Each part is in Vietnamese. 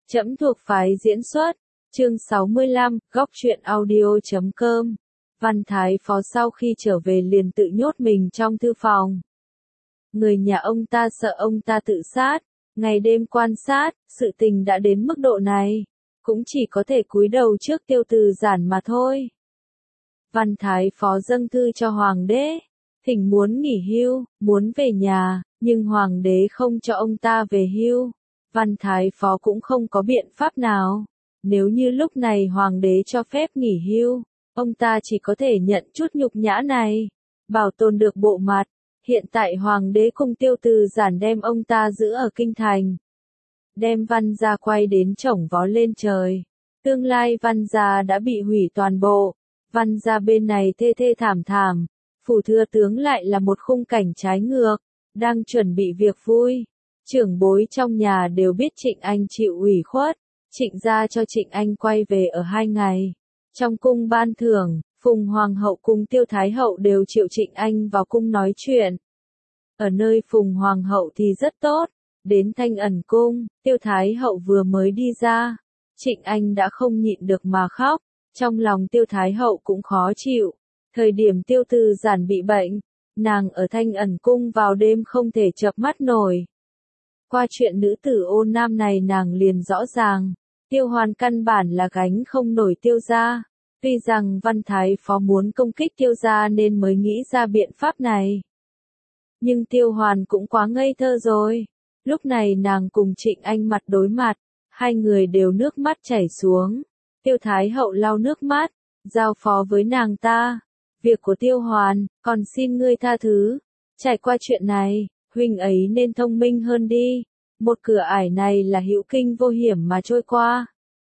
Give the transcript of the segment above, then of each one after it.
Trẫm thuộc phái diễn xuất. Chương 65, góc truyện audio.com. Văn Thái Phó sau khi trở về liền tự nhốt mình trong thư phòng. Người nhà ông ta sợ ông ta tự sát, ngày đêm quan sát, sự tình đã đến mức độ này, cũng chỉ có thể cúi đầu trước Tiêu Từ Giản mà thôi. Văn Thái Phó dâng thư cho Hoàng đế, thỉnh muốn nghỉ hưu, muốn về nhà, nhưng Hoàng đế không cho ông ta về hưu. Văn Thái Phó cũng không có biện pháp nào. Nếu như lúc này Hoàng đế cho phép nghỉ hưu, ông ta chỉ có thể nhận chút nhục nhã này, bảo tồn được bộ mặt. Hiện tại Hoàng đế cùng Tiêu Từ Giản đem ông ta giữ ở kinh thành. Đem Văn gia quay đến chổng vó lên trời. Tương lai Văn gia đã bị hủy toàn bộ. Văn gia bên này thê thê thảm thảm. Phủ thừa tướng lại là một khung cảnh trái ngược, đang chuẩn bị việc vui. Trưởng bối trong nhà đều biết Trịnh Anh chịu ủy khuất, Trịnh gia cho Trịnh Anh quay về ở 2 ngày. Trong cung ban thưởng, Phùng Hoàng hậu cùng Tiêu Thái hậu đều triệu Trịnh Anh vào cung nói chuyện. Ở nơi Phùng Hoàng hậu thì rất tốt, đến Thanh Ẩn cung, Tiêu Thái hậu vừa mới đi ra, Trịnh Anh đã không nhịn được mà khóc, trong lòng Tiêu Thái hậu cũng khó chịu. Thời điểm Tiêu Từ Giản bị bệnh, nàng ở Thanh Ẩn cung vào đêm không thể chợp mắt nổi. Qua chuyện nữ tử Ô Nam này nàng liền rõ ràng, Tiêu Hoan căn bản là gánh không nổi Tiêu gia. Tuy rằng Văn Thái Phó muốn công kích Tiêu gia nên mới nghĩ ra biện pháp này. Nhưng Tiêu Hoan cũng quá ngây thơ rồi. Lúc này nàng cùng Trịnh Anh mặt đối mặt, hai người đều nước mắt chảy xuống. Tiêu Thái hậu lau nước mắt, giao phó với nàng ta. Việc của Tiêu Hoan, còn xin ngươi tha thứ. Trải qua chuyện này, huynh ấy nên thông minh hơn đi. Một cửa ải này là hữu kinh vô hiểm mà trôi qua.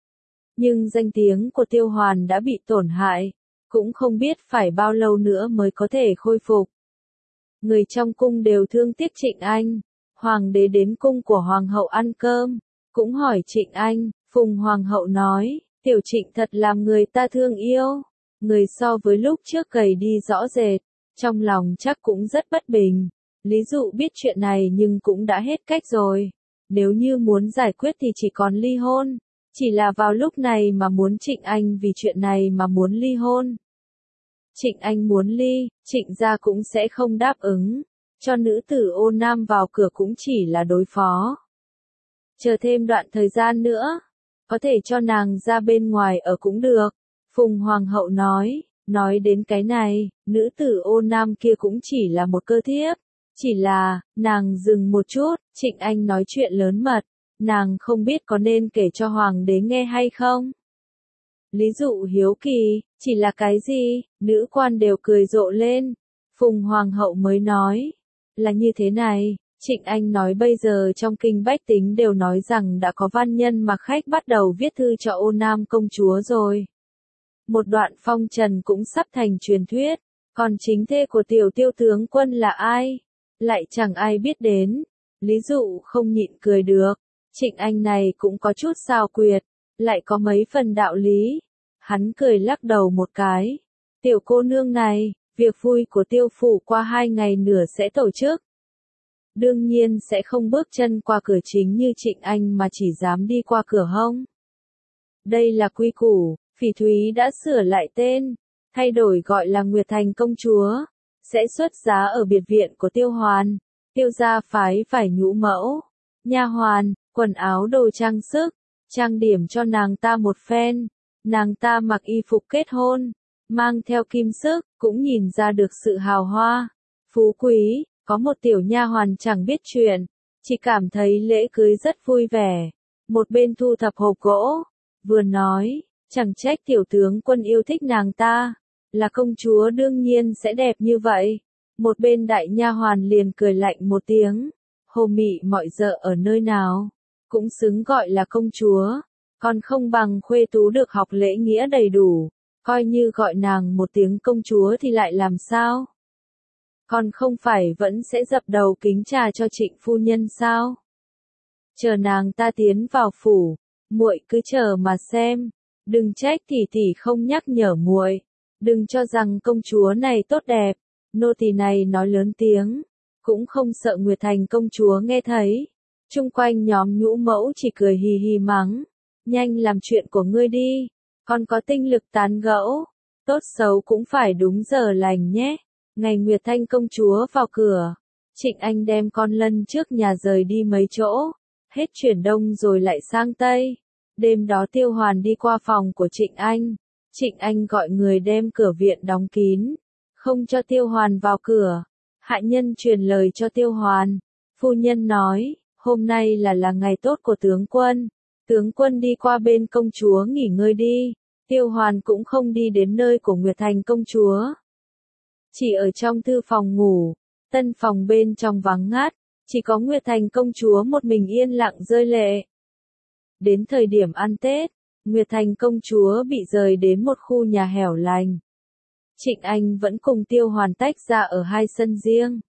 Nhưng danh tiếng của Tiêu Hoan đã bị tổn hại, cũng không biết phải bao lâu nữa mới có thể khôi phục. Người trong cung đều thương tiếc Trịnh Anh. Hoàng đế đến cung của Hoàng hậu ăn cơm, cũng hỏi Trịnh Anh. Phùng Hoàng hậu nói, Tiểu Trịnh thật làm người ta thương yêu. Người so với lúc trước gầy đi rõ rệt, trong lòng chắc cũng rất bất bình. Lý Dụ biết chuyện này nhưng cũng đã hết cách rồi. Nếu như muốn giải quyết thì chỉ còn ly hôn. Chỉ là vào lúc này mà muốn Trịnh Anh vì chuyện này mà muốn ly hôn. Trịnh Anh muốn ly, Trịnh gia cũng sẽ không đáp ứng. Cho nữ tử Ô Nam vào cửa cũng chỉ là đối phó. Chờ thêm đoạn thời gian nữa, có thể cho nàng ra bên ngoài ở cũng được. Phùng Hoàng hậu nói đến cái này, nữ tử Ô Nam kia cũng chỉ là một cơ thiếp. Chỉ là, nàng dừng một chút, Trịnh Anh nói chuyện lớn mật, nàng không biết có nên kể cho Hoàng đế nghe hay không. Lý Dụ hiếu kỳ, chỉ là cái gì, nữ quan đều cười rộ lên. Phùng Hoàng hậu mới nói, là như thế này, Trịnh Anh nói bây giờ trong kinh bách tính đều nói rằng đã có văn nhân mặc khách bắt đầu viết thư cho Ô Nam công chúa rồi. Một đoạn phong trần cũng sắp thành truyền thuyết, còn chính thê của tiểu Tiêu tướng quân là ai? Lại chẳng ai biết đến. Lý Dụ không nhịn cười được. Trịnh Anh này cũng có chút xào quyệt, lại có mấy phần đạo lý. Hắn cười lắc đầu một cái. Tiểu cô nương này, việc vui của Tiêu phủ qua 2 ngày nữa sẽ tổ chức. Đương nhiên sẽ không bước chân qua cửa chính như Trịnh Anh mà chỉ dám đi qua cửa hông. Đây là quy củ, Phỉ Thúy đã sửa lại tên, thay đổi gọi là Nguyệt Thành công chúa. Sẽ xuất giá ở biệt viện của Tiêu Hoan. Tiêu gia phái phải nhũ mẫu, nha hoàn, quần áo đồ trang sức, trang điểm cho nàng ta một phen. Nàng ta mặc y phục kết hôn, mang theo kim sức, cũng nhìn ra được sự hào hoa, phú quý. Có một tiểu nha hoàn chẳng biết chuyện, chỉ cảm thấy lễ cưới rất vui vẻ. Một bên thu thập hộp gỗ, vừa nói, chẳng trách tiểu tướng quân yêu thích nàng ta. Là công chúa đương nhiên sẽ đẹp như vậy. Một bên đại nha hoàn liền cười lạnh một tiếng. Hồ mị mọi dợ ở nơi nào, cũng xứng gọi là công chúa. Còn không bằng khuê tú được học lễ nghĩa đầy đủ. Coi như gọi nàng một tiếng công chúa thì lại làm sao? Còn không phải vẫn sẽ dập đầu kính trà cho Trịnh phu nhân sao? Chờ nàng ta tiến vào phủ, muội cứ chờ mà xem. Đừng trách tỷ tỷ không nhắc nhở muội. Đừng cho rằng công chúa này tốt đẹp. Nô tỳ này nói lớn tiếng, cũng không sợ Nguyệt Thành công chúa nghe thấy. Chung quanh nhóm nhũ mẫu chỉ cười hì hì mắng. Nhanh làm chuyện của ngươi đi, còn có tinh lực tán gẫu. Tốt xấu cũng phải đúng giờ lành nhé. Ngày Nguyệt Thanh công chúa vào cửa. Trịnh Anh đem con lân trước nhà rời đi mấy chỗ. Hết chuyển đông rồi lại sang tây. Đêm đó Tiêu Hoàn đi qua phòng của Trịnh Anh. Trịnh Anh gọi người đem cửa viện đóng kín. Không cho Tiêu Hoàn vào cửa. Hạ nhân truyền lời cho Tiêu Hoàn. Phu nhân nói, hôm nay là ngày tốt của tướng quân. Tướng quân đi qua bên công chúa nghỉ ngơi đi. Tiêu Hoàn cũng không đi đến nơi của Nguyệt Thành công chúa. Chỉ ở trong thư phòng ngủ. Tân phòng bên trong vắng ngắt. Chỉ có Nguyệt Thành công chúa một mình yên lặng rơi lệ. Đến thời điểm ăn Tết, Nguyệt Thành công chúa bị rời đến một khu nhà hẻo lánh. Trịnh Anh vẫn cùng Tiêu Hoàn tách ra ở hai sân riêng.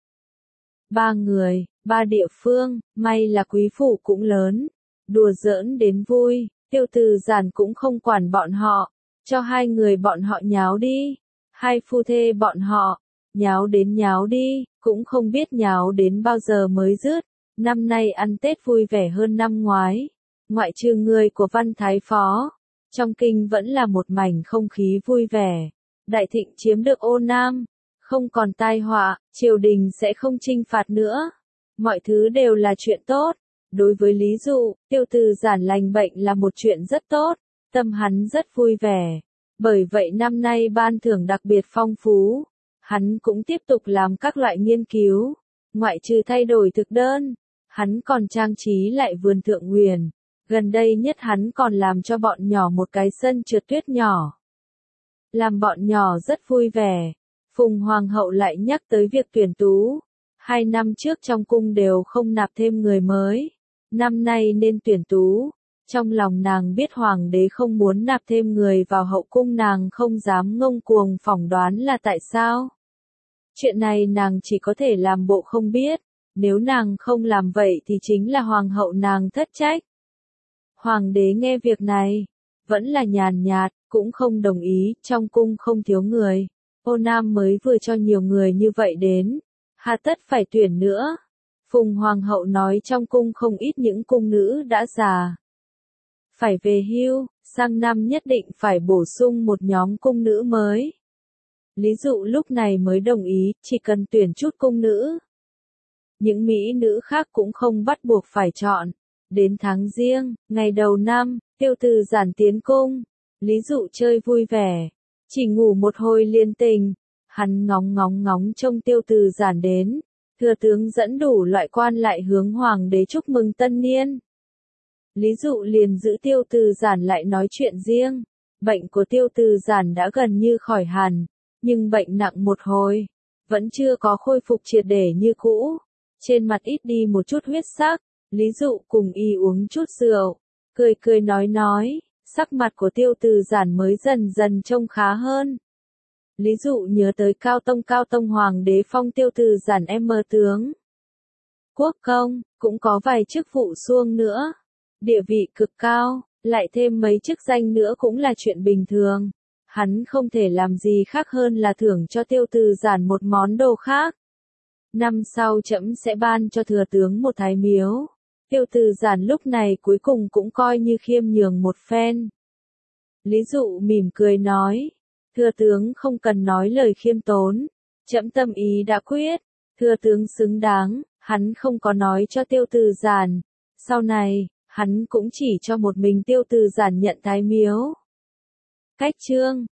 3 người, 3 địa phương, may là quý phủ cũng lớn. Đùa giỡn đến vui, Tiêu Từ Giản cũng không quản bọn họ, cho hai người bọn họ nháo đi. Hai phu thê bọn họ, nháo đi, cũng không biết nháo đến bao giờ mới dứt. Năm nay ăn Tết vui vẻ hơn năm ngoái. Ngoại trừ người của Văn Thái Phó, trong kinh vẫn là một mảnh không khí vui vẻ. Đại Thịnh chiếm được Ô Nam, không còn tai họa, triều đình sẽ không trinh phạt nữa. Mọi thứ đều là chuyện tốt. Đối với Lý Dụ, Tiêu Từ Giản lành bệnh là một chuyện rất tốt, tâm hắn rất vui vẻ. Bởi vậy năm nay ban thưởng đặc biệt phong phú. Hắn cũng tiếp tục làm các loại nghiên cứu. Ngoại trừ thay đổi thực đơn, hắn còn trang trí lại vườn Thượng Huyền. Gần đây nhất hắn còn làm cho bọn nhỏ một cái sân trượt tuyết nhỏ. Làm bọn nhỏ rất vui vẻ. Phùng Hoàng hậu lại nhắc tới việc tuyển tú. 2 năm trước trong cung đều không nạp thêm người mới. Năm nay nên tuyển tú. Trong lòng nàng biết Hoàng đế không muốn nạp thêm người vào hậu cung, nàng không dám ngông cuồng phỏng đoán là tại sao. Chuyện này nàng chỉ có thể làm bộ không biết. Nếu nàng không làm vậy thì chính là Hoàng hậu nàng thất trách. Hoàng đế nghe việc này, vẫn là nhàn nhạt, cũng không đồng ý, trong cung không thiếu người. Ô Nam mới vừa cho nhiều người như vậy đến, hà tất phải tuyển nữa. Phùng Hoàng hậu nói trong cung không ít những cung nữ đã già. Phải về hưu, sang năm nhất định phải bổ sung một nhóm cung nữ mới. Lý Dụ lúc này mới đồng ý, chỉ cần tuyển chút cung nữ. Những mỹ nữ khác cũng không bắt buộc phải chọn. Đến tháng Giêng, ngày đầu năm, Tiêu Từ Giản tiến cung. Lý Dụ chơi vui vẻ, chỉ ngủ một hồi liền tỉnh. Hắn ngóng trông Tiêu Từ Giản đến. Thừa tướng dẫn đủ loại quan lại hướng Hoàng đế chúc mừng tân niên. Lý Dụ liền giữ Tiêu Từ Giản lại nói chuyện riêng. Bệnh của Tiêu Từ Giản đã gần như khỏi hẳn, nhưng bệnh nặng một hồi, vẫn chưa có khôi phục triệt để như cũ. Trên mặt ít đi một chút huyết sắc. Lý Dụ cùng y uống chút rượu, cười nói, sắc mặt của Tiêu Từ Giản mới dần dần trông khá hơn. Lý Dụ nhớ tới Cao Tông Hoàng đế phong Tiêu Từ Giản tướng. Quốc công, cũng có vài chức vụ xuông nữa. Địa vị cực cao, lại thêm mấy chức danh nữa cũng là chuyện bình thường. Hắn không thể làm gì khác hơn là thưởng cho Tiêu Từ Giản một món đồ khác. Năm sau trẫm sẽ ban cho thừa tướng một thái miếu. Tiêu Từ Giản lúc này cuối cùng cũng coi như khiêm nhường một phen. Lý Dụ mỉm cười nói, thừa tướng không cần nói lời khiêm tốn, trẫm tâm ý đã quyết, thừa tướng xứng đáng. Hắn không có nói cho Tiêu Từ Giản, sau này, hắn cũng chỉ cho một mình Tiêu Từ Giản nhận thái miếu. Cách chương